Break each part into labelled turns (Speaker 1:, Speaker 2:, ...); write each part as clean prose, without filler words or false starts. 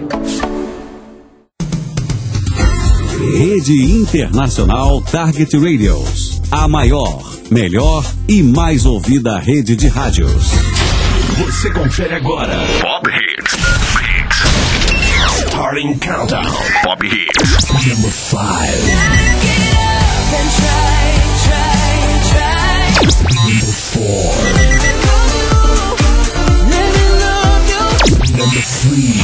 Speaker 1: Rede Internacional Target Radios. A maior, melhor e mais ouvida rede de rádios.
Speaker 2: Você confere agora. Pop Hits. Starting Countdown. Pop Hits. Number 5. Number 4. Number 3.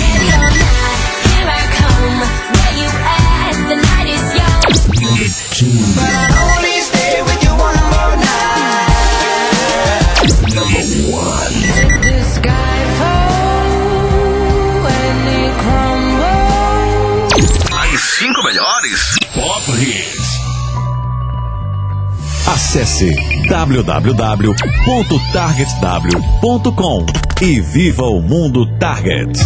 Speaker 2: Number 2. But I'll only stay with you one more night. Number 1. The sky falls and it crumbles. As 5 melhores Pop Hits.
Speaker 1: Acesse www.targetw.com e viva o mundo Target.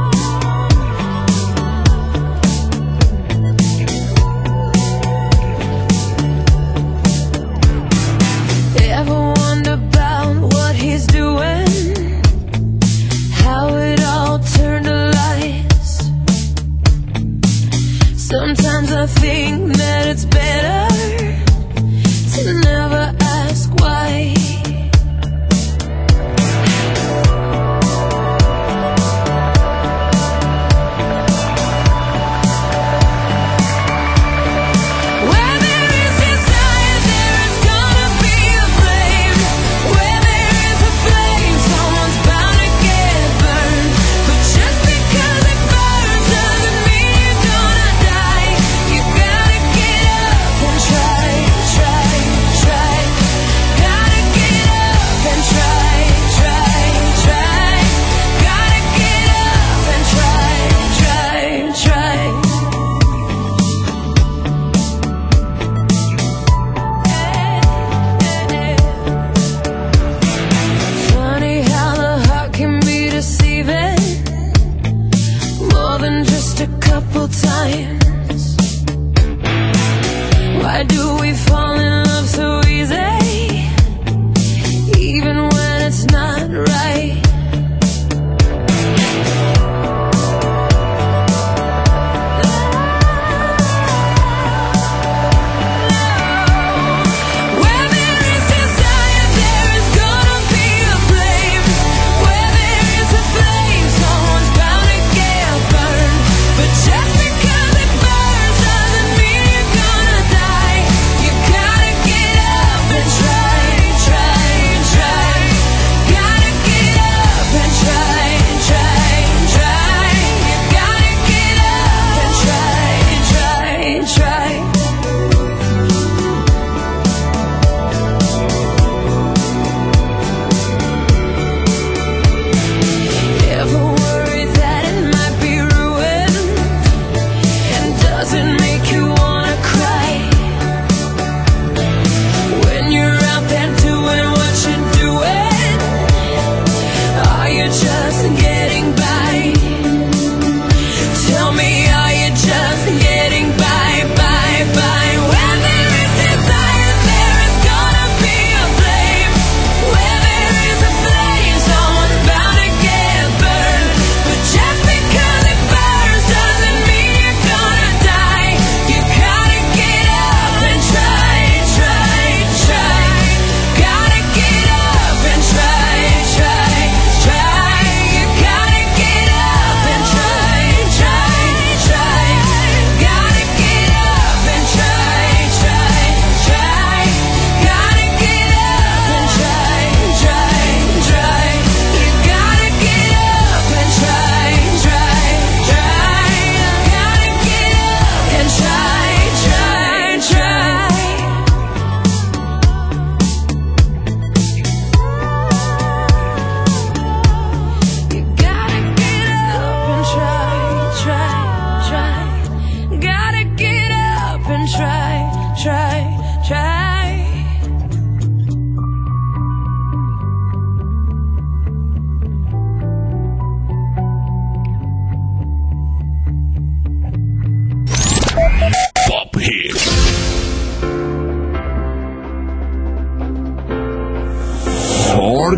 Speaker 3: Sometimes I think that it's better to never ask why.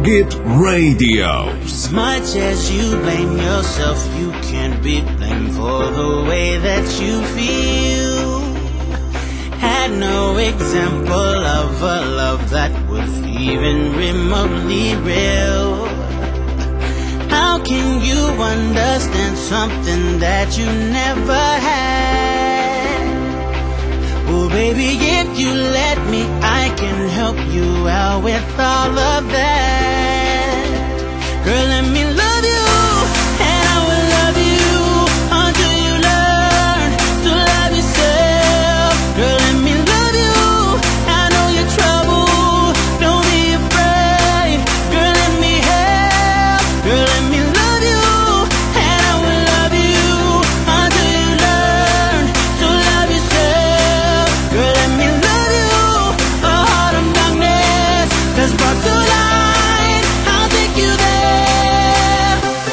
Speaker 1: Target Radio.
Speaker 4: As much as you blame yourself, you can't be blamed for the way that you feel. Had no example of a love that was even remotely real. How can you understand something that you never had? Oh baby, if you let me, I can help you out with all of that. Girl, let me love you, and I will love you until you learn to love yourself. Girl, let me love you, I know you're trouble, don't be afraid. Girl, let me help. Girl, let me love you, and I will love you until you learn to love yourself. Girl, let me love you, a heart of darkness that's brought to light. I'll take you there.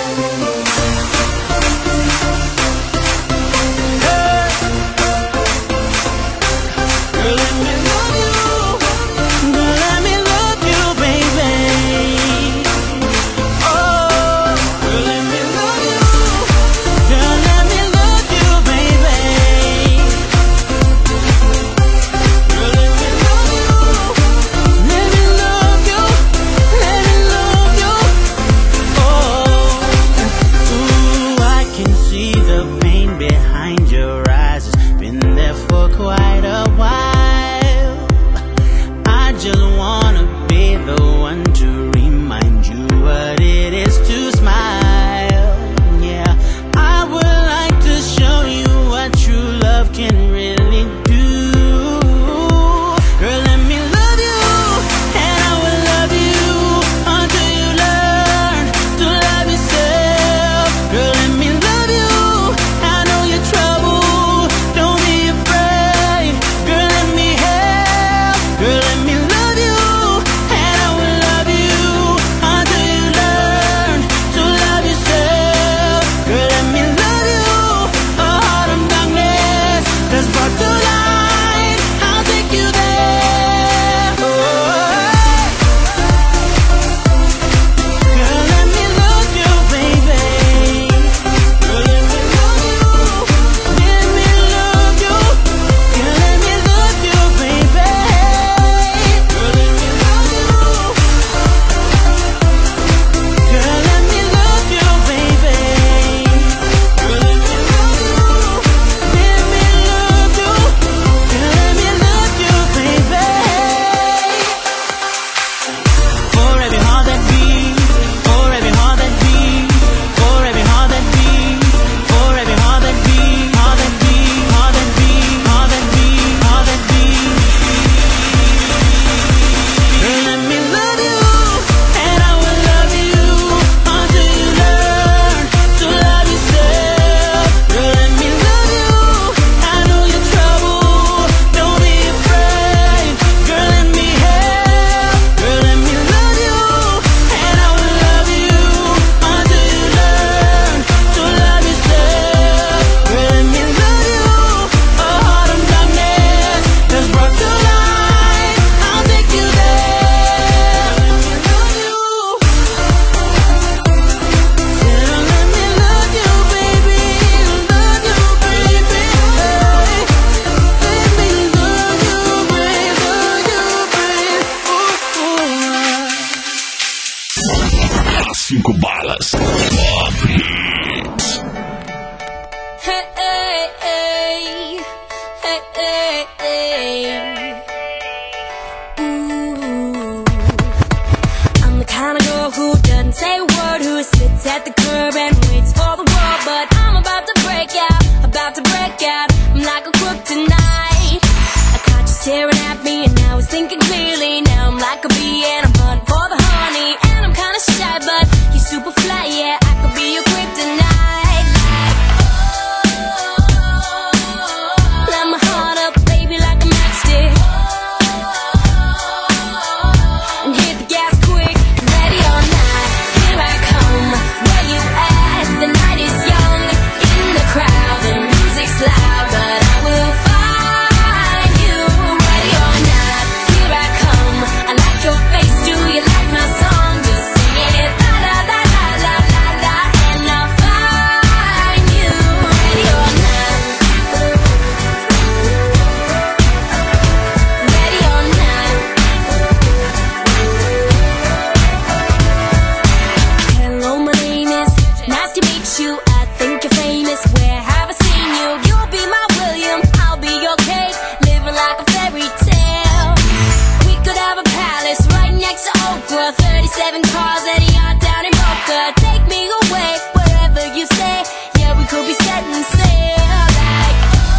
Speaker 3: miss you. I think you're famous. Where have I seen you? You'll be my William, I'll be your Kate, living like a fairy tale. We could have a palace right next to Oprah, 37 cars at a yacht down in Boca. Take me away wherever you say. Yeah, we could be setting sail. Like,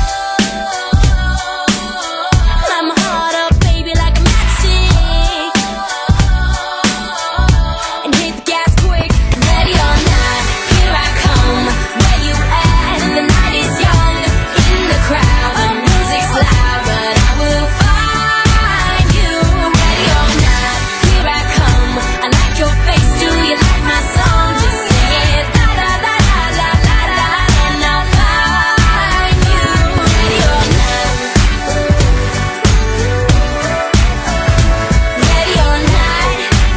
Speaker 3: light my heart up, baby, like a matchstick, and hit the gas quick. Ready or not, here I come. Where you at? The night is young. In the crowd, the music's loud, but I will find you. Ready or not, here I come. I like your face, do you like my song? Just sing it, la la la la la la la, and I'll find you. Ready or not, ready or not,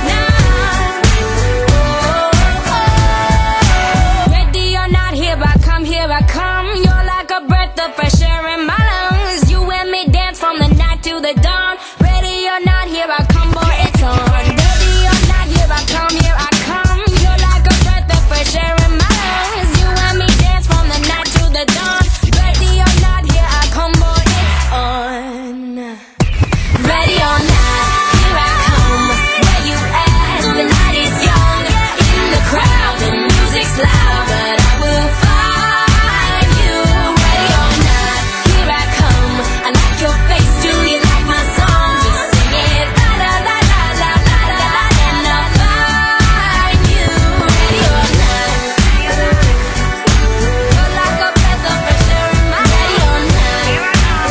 Speaker 3: ready or not, here I come, here I come. You're like a breath of fresh air in my lungs. You and me dance from the night to the dawn. Ready or not, here I come, boy, it's on. Ready or not, here I come, here I come. You're like a breath of fresh air in my lungs. You and me dance from the night to the dawn. Ready or not, here I come, boy, it's on. Ready or not, here I come. Where you at? The night is young. In the crowd, the music's loud, but I will find you. Ready or not, here I come. I like your face, do you like my song? Just sing it, la la la la la la la, and I'll find you. Ready or not, you're like a breath of fresh air in my. Ready or not, ready or not,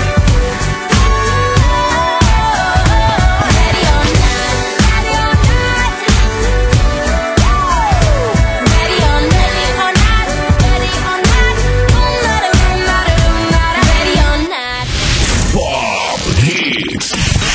Speaker 3: ready or not, ready or not.
Speaker 2: Pop Hits.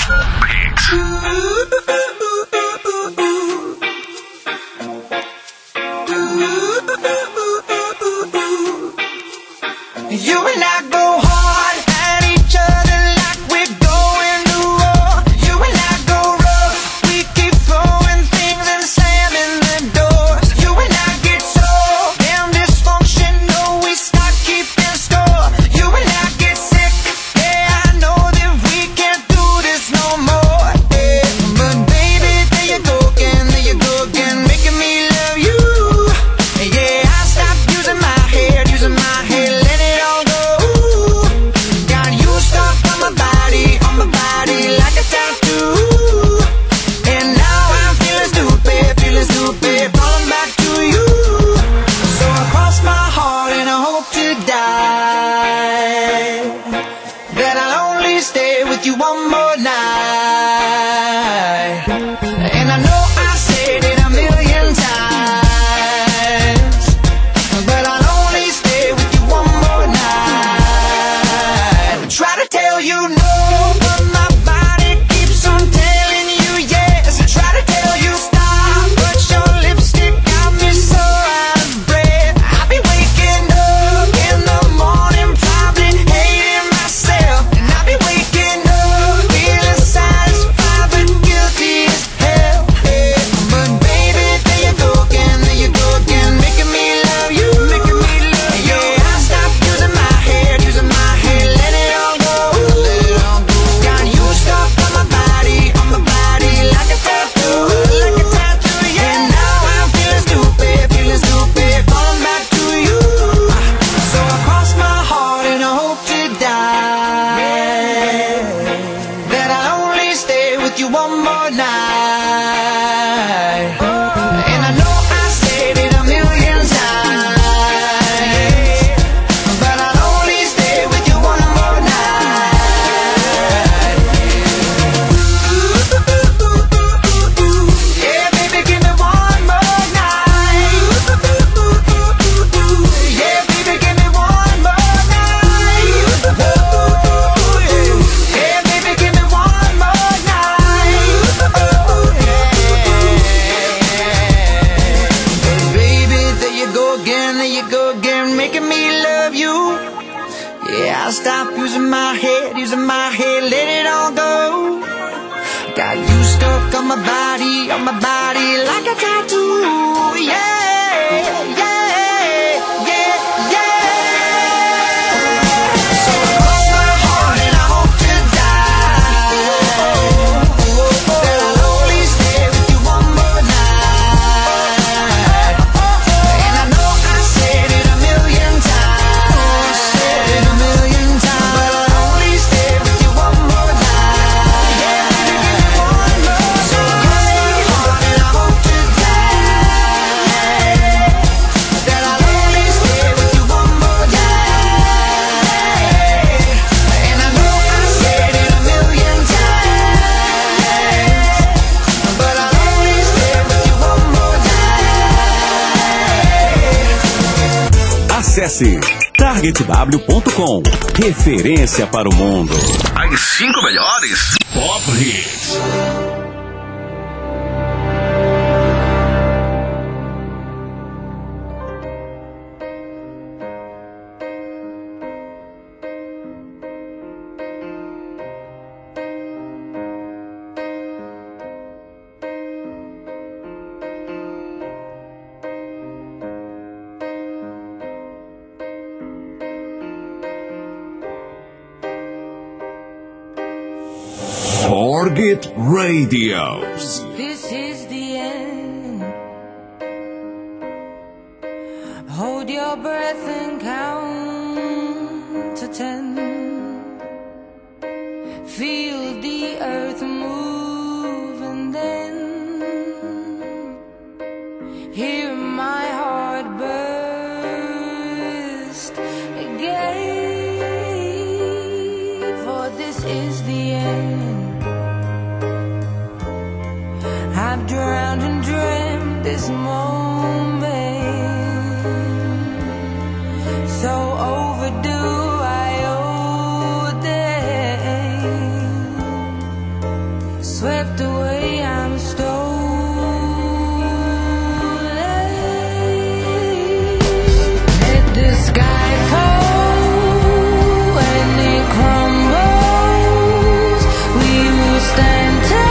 Speaker 5: You and I go hard at each other like we're going to war. You and I go rough, we keep throwing things and slamming the doors. You and I get so damn dysfunctional, we start keeping score. You and I get sick, yeah, I know that we can't do this no more. Yeah. But baby, there you go again, making me love you. Yeah, I stopped using my head, let it all go. Got you stuck on my body like a tattoo. And now I'm feeling stupid, falling back to you. So I cross my heart and I hope to die that I'll only stay with you one more night. And I know I said it a million times, but I'll only stay with you one more night. Try to tell you no, but my body keeps on telling you yes. Try to tell you stop, but your lipstick got me so out of breath. I'll be waking up in the morning, probably hating myself. And I'll be waking up feeling satisfied but guilty as hell. Yeah. But baby, there you go again, making me love you. Yeah, I stopped using my head, let it all go. Got you stuck on my body like a tattoo. And now I'm feeling stupid, falling back to you. So I cross my heart and I hope to die that I'll only stay with you one more night. And I know I said it a million times, but I'll only stay with you one more night. Yeah, baby, give me one more night. Yeah, baby, give me one more night. Yeah, baby, give me one more night. Baby, there you go again, making me love you. Yeah, I stopped using my head, let it all go. Got you stuck on my body like a tattoo. Yeah, yeah.
Speaker 1: Acesse targetw.com. Referência para o mundo.
Speaker 2: As 5 melhores Pop Hits.
Speaker 1: Target Radios.
Speaker 6: This is the end. Hold your breath and count to 10. Feel the earth move and then hear my heart burst again. For this is the end. I've drowned and dreamt this moment, so overdue I owe them. Swept away, I'm stolen. Let the sky fall when it crumbles. We will stand tall.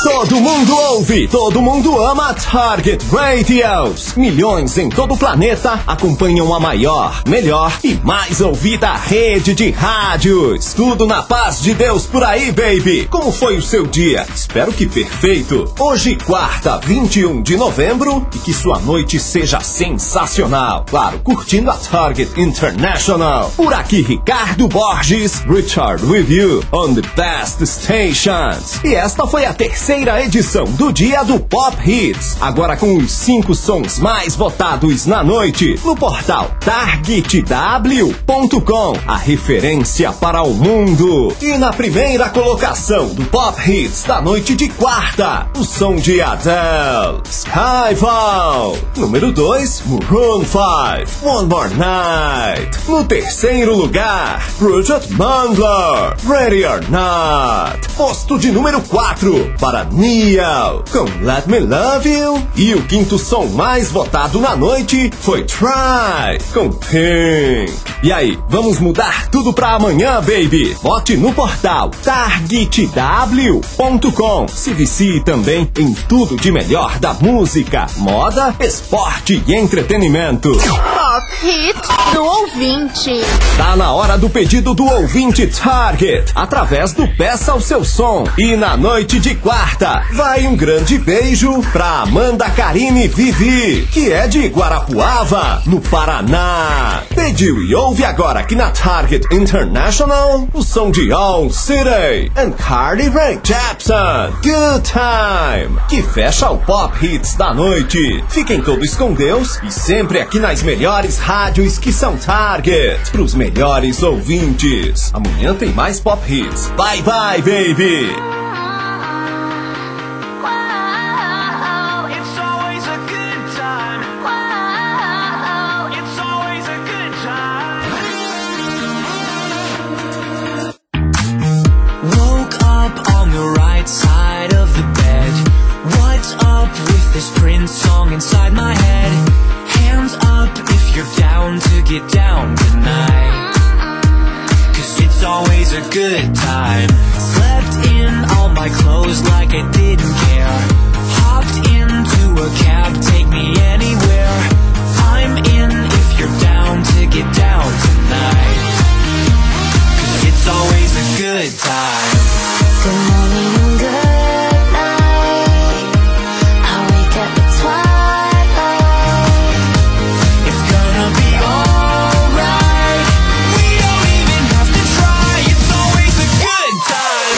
Speaker 7: Todo mundo ouve, todo mundo ama Target Radios. Milhões em todo o planeta acompanham a maior, melhor e mais ouvida rede de rádios. Tudo na paz de Deus por aí, baby. Como foi o seu dia? Espero que perfeito. Hoje, quarta, 21 de novembro, e que sua noite seja sensacional. Claro, curtindo a Target International. Por aqui, Ricardo Borges, Richard with you on the best stations. E esta foi a terceira edição do Dia do Pop Hits. Agora com os 5 sons mais votados na noite no portal targetw.com, a referência para o mundo. E na primeira colocação do Pop Hits da noite de quarta, o som de Adele, Skyfall. Número 2, Maroon 5, One More Night. No terceiro lugar, Project Mangler, Ready or Not. Posto de número 4 para Neo com Let Me Love You. E o quinto som mais votado na noite foi Try com Pink. E aí, vamos mudar tudo pra amanhã, baby? Vote no portal targetw.com. Se vicie também em tudo de melhor da música, moda, esporte e entretenimento.
Speaker 8: Pop Hit do ouvinte.
Speaker 7: Tá na hora do pedido do ouvinte Target, através do Peça o Seu Som. E na noite de quarta, vai um grande beijo pra Amanda Karine Vivi, que é de Guarapuava, no Paraná. Pediu e ouve agora aqui na Target International o som de All City and Carly Rae Jepsen, Good Time, que fecha o Pop Hits da noite. Fiquem todos com Deus e sempre aqui nas melhores rádios que são Target, pros melhores ouvintes. Amanhã tem mais Pop Hits. Bye bye, baby!
Speaker 9: Side of the bed. What's up with this Prince song inside my head? Hands up if you're down to get down tonight, 'cause it's always a good time. Slept in all my clothes like I didn't care. Hopped into a cab, take me anywhere. I'm in if you're down to get down tonight, 'cause it's always a good time.
Speaker 3: Good morning and good night. I wake up at twilight.
Speaker 9: It's gonna be alright. We don't even have to try. It's always a good time.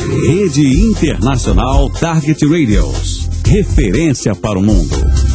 Speaker 1: Rede Internacional Target Radios. Referência para o mundo.